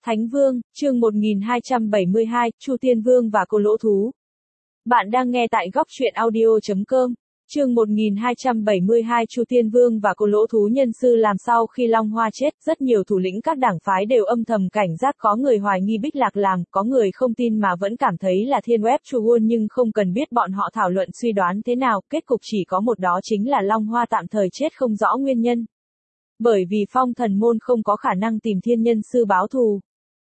Thánh Vương, chương 1272, Chu Tiên Vương và Cô Lỗ Thú. Bạn đang nghe tại góc truyện audio.com. Chương 1272 Chu Tiên Vương và Cô Lỗ Thú. Nhân sư làm sau khi Long Hoa chết, rất nhiều thủ lĩnh các đảng phái đều âm thầm cảnh giác, có người hoài nghi Bích Lạc làm, có người không tin mà vẫn cảm thấy là Thiên Web Chu Won, nhưng không cần biết bọn họ thảo luận suy đoán thế nào, kết cục chỉ có một, đó chính là Long Hoa tạm thời chết không rõ nguyên nhân. Bởi vì Phong Thần Môn không có khả năng tìm thiên nhân sư báo thù.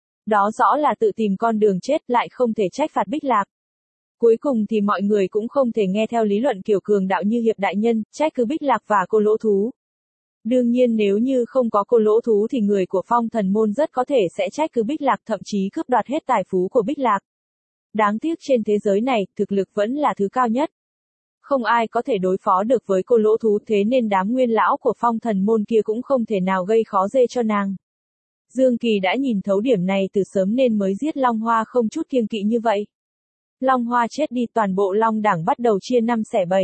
Đó rõ là tự tìm con đường chết, lại không thể trách phạt Bích Lạc. Cuối cùng thì mọi người cũng không thể nghe theo lý luận kiểu cường đạo như Hiệp đại nhân, trách cứ Bích Lạc và Cô Lỗ Thú. Đương nhiên nếu như không có Cô Lỗ Thú thì người của Phong Thần Môn rất có thể sẽ trách cứ Bích Lạc, thậm chí cướp đoạt hết tài phú của Bích Lạc. Đáng tiếc trên thế giới này, thực lực vẫn là thứ cao nhất. Không ai có thể đối phó được với Cô Lỗ Thú, thế nên đám nguyên lão của Phong Thần Môn kia cũng không thể nào gây khó dễ cho nàng. Dương Kỳ đã nhìn thấu điểm này từ sớm nên mới giết Long Hoa không chút kiêng kỵ như vậy. Long Hoa chết đi, toàn bộ Long Đảng bắt đầu chia năm xẻ bảy.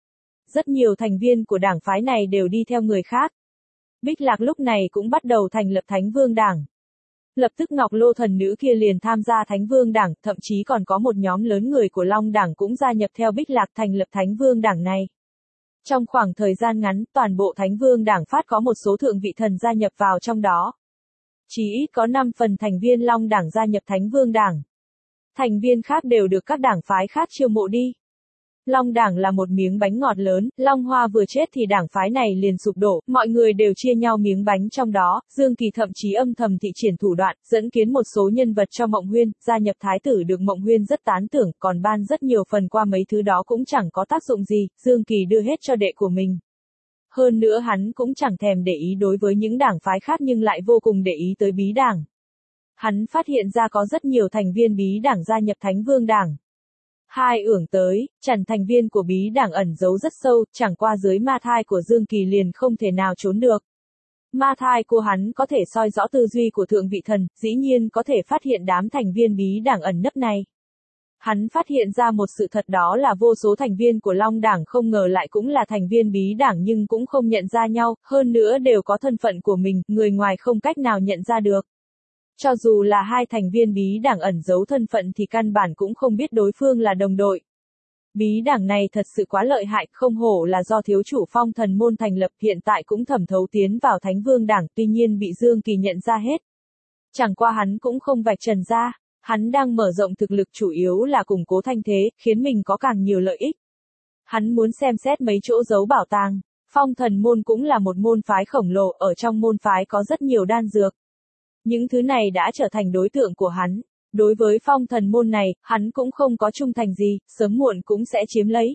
Rất nhiều thành viên của đảng phái này đều đi theo người khác. Bích Lạc lúc này cũng bắt đầu thành lập Thánh Vương Đảng. Lập tức Ngọc Lô thần nữ kia liền tham gia Thánh Vương Đảng, thậm chí còn có một nhóm lớn người của Long Đảng cũng gia nhập theo Bích Lạc thành lập Thánh Vương Đảng này. Trong khoảng thời gian ngắn, toàn bộ Thánh Vương Đảng phát có một số thượng vị thần gia nhập vào trong đó. Chỉ ít có 5 phần thành viên Long Đảng gia nhập Thánh Vương Đảng. Thành viên khác đều được các đảng phái khác chiêu mộ đi. Long Đảng là một miếng bánh ngọt lớn, Long Hoa vừa chết thì đảng phái này liền sụp đổ, mọi người đều chia nhau miếng bánh trong đó, Dương Kỳ thậm chí âm thầm thị triển thủ đoạn, dẫn kiến một số nhân vật cho Mộng Huyên, gia nhập thái tử được Mộng Huyên rất tán thưởng, còn ban rất nhiều phần qua mấy thứ đó cũng chẳng có tác dụng gì, Dương Kỳ đưa hết cho đệ của mình. Hơn nữa hắn cũng chẳng thèm để ý đối với những đảng phái khác nhưng lại vô cùng để ý tới Bí Đảng. Hắn phát hiện ra có rất nhiều thành viên Bí Đảng gia nhập Thánh Vương Đảng. Hai ưởng tới, chằn thành viên của Bí Đảng ẩn giấu rất sâu, chẳng qua dưới ma thai của Dương Kỳ liền không thể nào trốn được. Ma thai của hắn có thể soi rõ tư duy của thượng vị thần, dĩ nhiên có thể phát hiện đám thành viên Bí Đảng ẩn nấp này. Hắn phát hiện ra một sự thật, đó là vô số thành viên của Long Đảng không ngờ lại cũng là thành viên Bí Đảng nhưng cũng không nhận ra nhau, hơn nữa đều có thân phận của mình, người ngoài không cách nào nhận ra được. Cho dù là hai thành viên Bí Đảng ẩn giấu thân phận thì căn bản cũng không biết đối phương là đồng đội. Bí Đảng này thật sự quá lợi hại, không hổ là do thiếu chủ Phong Thần Môn thành lập, hiện tại cũng thẩm thấu tiến vào Thánh Vương Đảng, tuy nhiên bị Dương Kỳ nhận ra hết. Chẳng qua hắn cũng không vạch trần ra, hắn đang mở rộng thực lực, chủ yếu là củng cố thanh thế, khiến mình có càng nhiều lợi ích. Hắn muốn xem xét mấy chỗ giấu bảo tàng. Phong Thần Môn cũng là một môn phái khổng lồ, ở trong môn phái có rất nhiều đan dược. Những thứ này đã trở thành đối tượng của hắn. Đối với Phong Thần Môn này, hắn cũng không có trung thành gì, sớm muộn cũng sẽ chiếm lấy.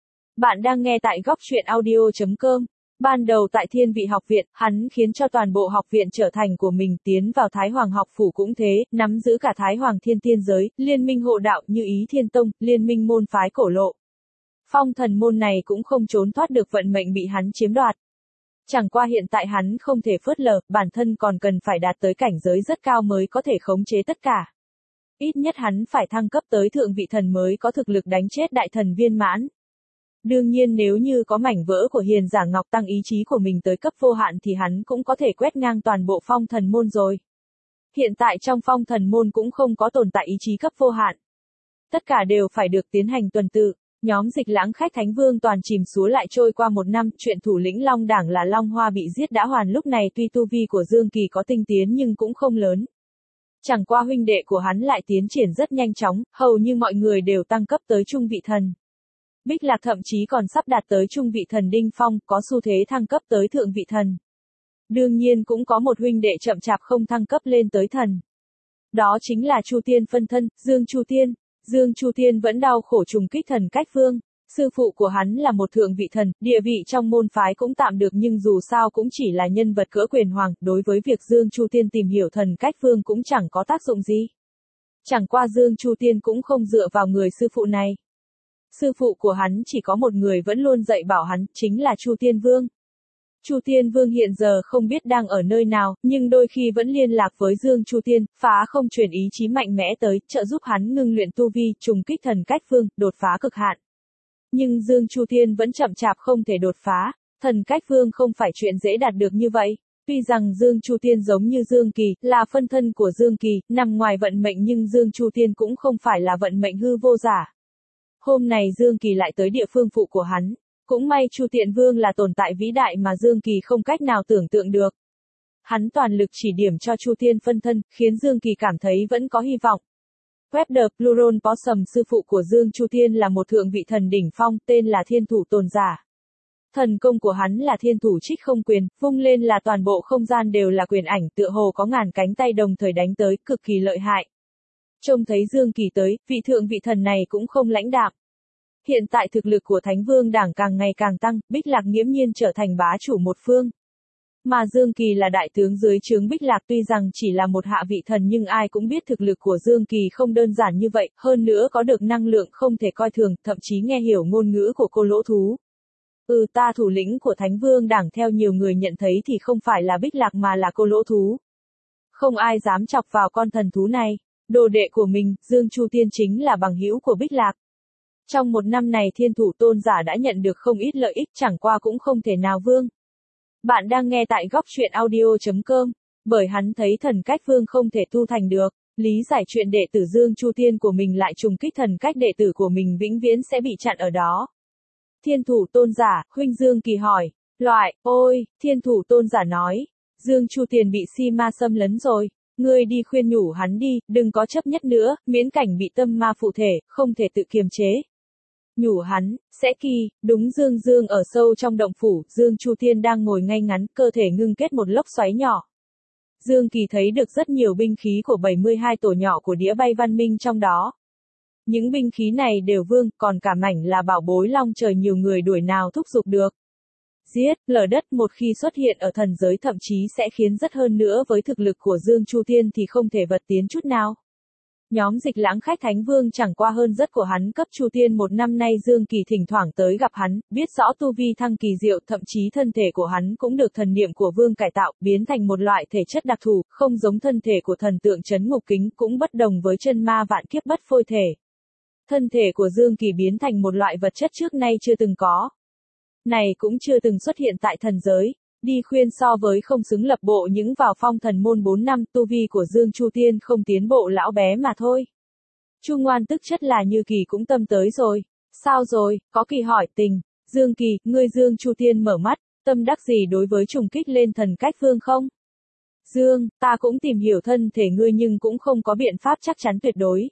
Bạn đang nghe tại góc truyện audio.com. Ban đầu tại Thiên Vị Học Viện, hắn khiến cho toàn bộ học viện trở thành của mình, tiến vào Thái Hoàng học phủ cũng thế, nắm giữ cả Thái Hoàng Thiên Tiên giới, liên minh hộ đạo như Ý Thiên Tông, liên minh môn phái cổ lộ. Phong Thần Môn này cũng không trốn thoát được vận mệnh bị hắn chiếm đoạt. Chẳng qua hiện tại hắn không thể phớt lờ, bản thân còn cần phải đạt tới cảnh giới rất cao mới có thể khống chế tất cả. Ít nhất hắn phải thăng cấp tới thượng vị thần mới có thực lực đánh chết đại thần viên mãn. Đương nhiên nếu như có mảnh vỡ của Hiền Giả Ngọc tăng ý chí của mình tới cấp vô hạn thì hắn cũng có thể quét ngang toàn bộ Phong Thần Môn rồi. Hiện tại trong Phong Thần Môn cũng không có tồn tại ý chí cấp vô hạn. Tất cả đều phải được tiến hành tuần tự. Nhóm Dịch Lãng khách Thánh Vương toàn chìm xuống lại trôi qua một năm, chuyện thủ lĩnh Long Đảng là Long Hoa bị giết đã hoàn, lúc này tuy tu vi của Dương Kỳ có tinh tiến nhưng cũng không lớn. Chẳng qua huynh đệ của hắn lại tiến triển rất nhanh chóng, hầu như mọi người đều tăng cấp tới trung vị thần. Bích Lạc thậm chí còn sắp đạt tới trung vị thần đỉnh phong, có xu thế thăng cấp tới thượng vị thần. Đương nhiên cũng có một huynh đệ chậm chạp không thăng cấp lên tới thần. Đó chính là Chu Tiên phân thân, Dương Chu Tiên. Dương Chu Tiên vẫn đau khổ trùng kích thần cách vương. Sư phụ của hắn là một thượng vị thần, địa vị trong môn phái cũng tạm được nhưng dù sao cũng chỉ là nhân vật cỡ quyền hoàng, đối với việc Dương Chu Tiên tìm hiểu thần cách vương cũng chẳng có tác dụng gì. Chẳng qua Dương Chu Tiên cũng không dựa vào người sư phụ này. Sư phụ của hắn chỉ có một người vẫn luôn dạy bảo hắn, chính là Chu Tiên Vương. Chu Tiên Vương hiện giờ không biết đang ở nơi nào, nhưng đôi khi vẫn liên lạc với Dương Chu Tiên, phá không truyền ý chí mạnh mẽ tới, trợ giúp hắn ngưng luyện tu vi, trùng kích thần cách vương, đột phá cực hạn. Nhưng Dương Chu Tiên vẫn chậm chạp không thể đột phá, thần cách vương không phải chuyện dễ đạt được như vậy. Tuy rằng Dương Chu Tiên giống như Dương Kỳ, là phân thân của Dương Kỳ, nằm ngoài vận mệnh nhưng Dương Chu Tiên cũng không phải là vận mệnh hư vô giả. Hôm này Dương Kỳ lại tới địa phương phụ của hắn. Cũng may Chu Tiện Vương là tồn tại vĩ đại mà Dương Kỳ không cách nào tưởng tượng được. Hắn toàn lực chỉ điểm cho Chu Tiên phân thân, khiến Dương Kỳ cảm thấy vẫn có hy vọng. Web The Plural Possum sư phụ của Dương Chu Tiên là một thượng vị thần đỉnh phong, tên là Thiên Thủ Tôn Giả. Thần công của hắn là Thiên Thủ Trích Không Quyền, vung lên là toàn bộ không gian đều là quyền ảnh, tựa hồ có ngàn cánh tay đồng thời đánh tới, cực kỳ lợi hại. Trông thấy Dương Kỳ tới, vị thượng vị thần này cũng không lãnh đạm. Hiện tại thực lực của Thánh Vương Đảng càng ngày càng tăng, Bích Lạc nghiễm nhiên trở thành bá chủ một phương. Mà Dương Kỳ là đại tướng dưới trướng Bích Lạc, tuy rằng chỉ là một hạ vị thần nhưng ai cũng biết thực lực của Dương Kỳ không đơn giản như vậy, hơn nữa có được năng lượng không thể coi thường, thậm chí nghe hiểu ngôn ngữ của cô lỗ thú. Ta thủ lĩnh của Thánh Vương Đảng theo nhiều người nhận thấy thì không phải là Bích Lạc mà là cô lỗ thú. Không ai dám chọc vào con thần thú này. Đồ đệ của mình, Dương Chu Tiên chính là bằng hữu của Bích Lạc. Trong một năm này Thiên Thủ Tôn Giả đã nhận được không ít lợi ích, chẳng qua cũng không thể nào vương. Bạn đang nghe tại góc truyện audio.com, bởi hắn thấy thần cách vương không thể tu thành được, lý giải chuyện đệ tử Dương Chu Tiên của mình lại trùng kích thần cách đệ tử của mình vĩnh viễn sẽ bị chặn ở đó. Thiên Thủ Tôn Giả, huynh Dương Kỳ hỏi, ôi, Thiên Thủ Tôn Giả nói, Dương Chu Tiên bị si ma xâm lấn rồi, ngươi đi khuyên nhủ hắn đi, đừng có chấp nhất nữa, miễn cảnh bị tâm ma phụ thể, không thể tự kiềm chế. Nhủ hắn, sẽ Kỳ, đúng Dương ở sâu trong động phủ, Dương Chu Tiên đang ngồi ngay ngắn, cơ thể ngưng kết một lốc xoáy nhỏ. Dương Kỳ thấy được rất nhiều binh khí của 72 tổ nhỏ của đĩa bay văn minh trong đó. Những binh khí này đều vương, còn cả mảnh là bảo bối long trời nhiều người đuổi nào thúc giục được. Giết, lở đất một khi xuất hiện ở thần giới thậm chí sẽ khiến rất hơn nữa với thực lực của Dương Chu Tiên thì không thể vật tiến chút nào. Nhóm Dịch Lãng khách Thánh Vương chẳng qua hơn rất của hắn cấp Chu Tiên một năm nay Dương Kỳ thỉnh thoảng tới gặp hắn, biết rõ tu vi thăng kỳ diệu, thậm chí thân thể của hắn cũng được thần niệm của Vương cải tạo, biến thành một loại thể chất đặc thù, không giống thân thể của thần tượng Trấn Ngục Kính, cũng bất đồng với chân ma vạn kiếp bất phôi thể. Thân thể của Dương Kỳ biến thành một loại vật chất trước nay chưa từng có. Này cũng chưa từng xuất hiện tại thần giới. Đi khuyên so với không xứng lập bộ những vào phong thần môn 4 năm, tu vi của Dương Chu Tiên không tiến bộ lão bé mà thôi. Chu Ngoan tức chất là Như Kỳ cũng tâm tới rồi. Sao rồi, có Kỳ hỏi tình. Dương Kỳ, ngươi Dương Chu Tiên mở mắt, tâm đắc gì đối với trùng kích lên thần cách vương không? Dương, ta cũng tìm hiểu thân thể ngươi nhưng cũng không có biện pháp chắc chắn tuyệt đối.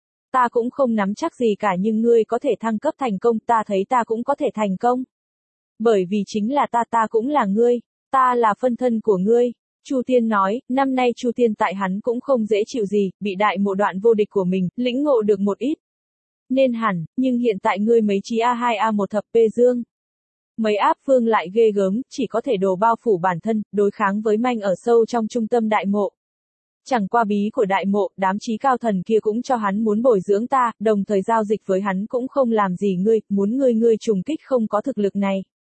Ta cũng không nắm chắc gì cả nhưng ngươi có thể thăng cấp thành công, ta thấy ta cũng có thể thành công. Bởi vì chính là ta cũng là ngươi, ta là phân thân của ngươi. Chu Tiên nói, năm nay Chu Tiên tại hắn cũng không dễ chịu gì, bị đại mộ đoạn vô địch của mình, lĩnh ngộ được một ít. Nên hẳn, nhưng hiện tại ngươi mấy chí A2A1 thập P Dương. Mấy áp vương lại ghê gớm, chỉ có thể đồ bao phủ bản thân, đối kháng với manh ở sâu trong trung tâm đại mộ. Chẳng qua bí của đại mộ, đám chí cao thần kia cũng cho hắn muốn bồi dưỡng ta, đồng thời giao dịch với hắn cũng không làm gì ngươi, muốn ngươi trùng kích không có thực lực này.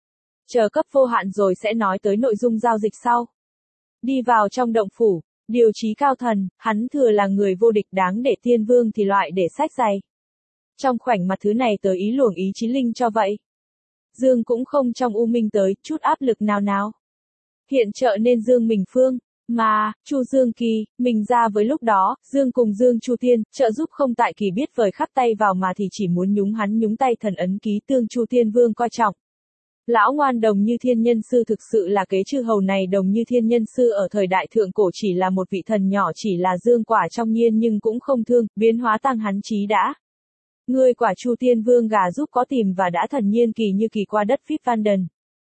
Chờ cấp vô hạn rồi sẽ nói tới nội dung giao dịch sau. Đi vào trong động phủ, điều chí cao thần, hắn thừa là người vô địch đáng để tiên vương thì loại để sách giày. Trong khoảnh mặt thứ này tới ý luồng ý chí linh cho vậy. Dương cũng không trong u minh tới, chút áp lực nào. Hiện trợ nên Dương mình phương, mà, Chu Dương Kỳ, mình ra với lúc đó, Dương cùng Dương Chu Tiên, trợ giúp không tại Kỳ biết vời khắp tay vào mà thì chỉ muốn nhúng hắn nhúng tay thần ấn ký tương Chu Tiên Vương coi trọng. Lão ngoan Đồng Như Thiên Nhân Sư thực sự là kế chư hầu này. Đồng Như Thiên Nhân Sư ở thời đại thượng cổ chỉ là một vị thần nhỏ, chỉ là dương quả trong nhiên nhưng cũng không thương, biến hóa tăng hắn chí đã. Ngươi quả Chu Tiên Vương gà giúp có tìm và đã thần nhiên kỳ như Kỳ qua đất Fit Vanden.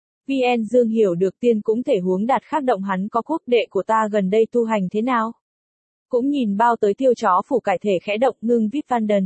VN Dương hiểu được tiên cũng thể huống đạt khác động hắn có quốc đệ của ta gần đây tu hành thế nào. Cũng nhìn bao tới tiêu chó phủ cải thể khẽ động ngưng Fit Vanden.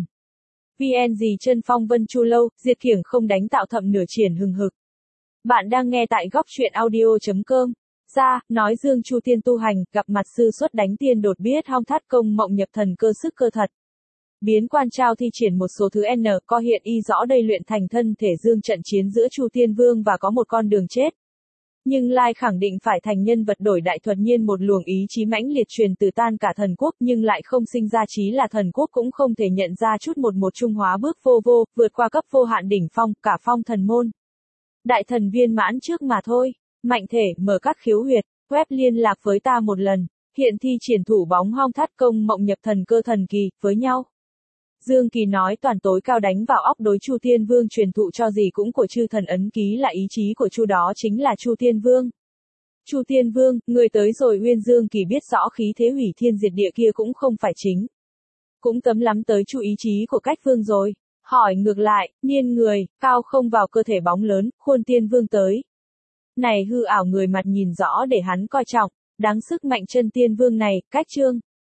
VN gì chân phong vân chu lâu, diệt kiểng không đánh tạo thậm nửa triển hừng hực. Bạn đang nghe tại góc truyện audio.com. Nói Dương Chu Tiên tu hành, gặp mặt sư xuất đánh tiên đột biết hong thắt công mộng nhập thần cơ sức cơ thật. Biến quan trao thi triển một số thứ N, co hiện y rõ đây luyện thành thân thể Dương trận chiến giữa Chu Tiên Vương và có một con đường chết. Nhưng Lai khẳng định phải thành nhân vật đổi đại thuật nhiên một luồng ý chí mãnh liệt truyền từ tan cả thần quốc nhưng lại không sinh ra chí là thần quốc cũng không thể nhận ra chút một trung hóa bước vô, vượt qua cấp vô hạn đỉnh phong, cả phong thần môn. Đại thần viên mãn trước mà thôi, mạnh thể, mở các khiếu huyệt, Web liên lạc với ta một lần, hiện thi triển thủ bóng hong thắt công mộng nhập thần cơ thần kỳ, với nhau. Dương Kỳ nói toàn tối cao đánh vào óc đối Chu Tiên Vương truyền thụ cho gì cũng của chư thần ấn ký là ý chí của Chu đó chính là Chu Tiên Vương. Chu Tiên Vương, người tới rồi Uyên Dương Kỳ biết rõ khí thế hủy thiên diệt địa kia cũng không phải chính. Cũng tấm lắm tới Chu ý chí của Cách Vương rồi. Hỏi ngược lại, niên người, cao không vào cơ thể bóng lớn, khuôn Tiên Vương tới. Này hư ảo người mặt nhìn rõ để hắn coi trọng, đáng sức mạnh chân Tiên Vương này, Cách Trương.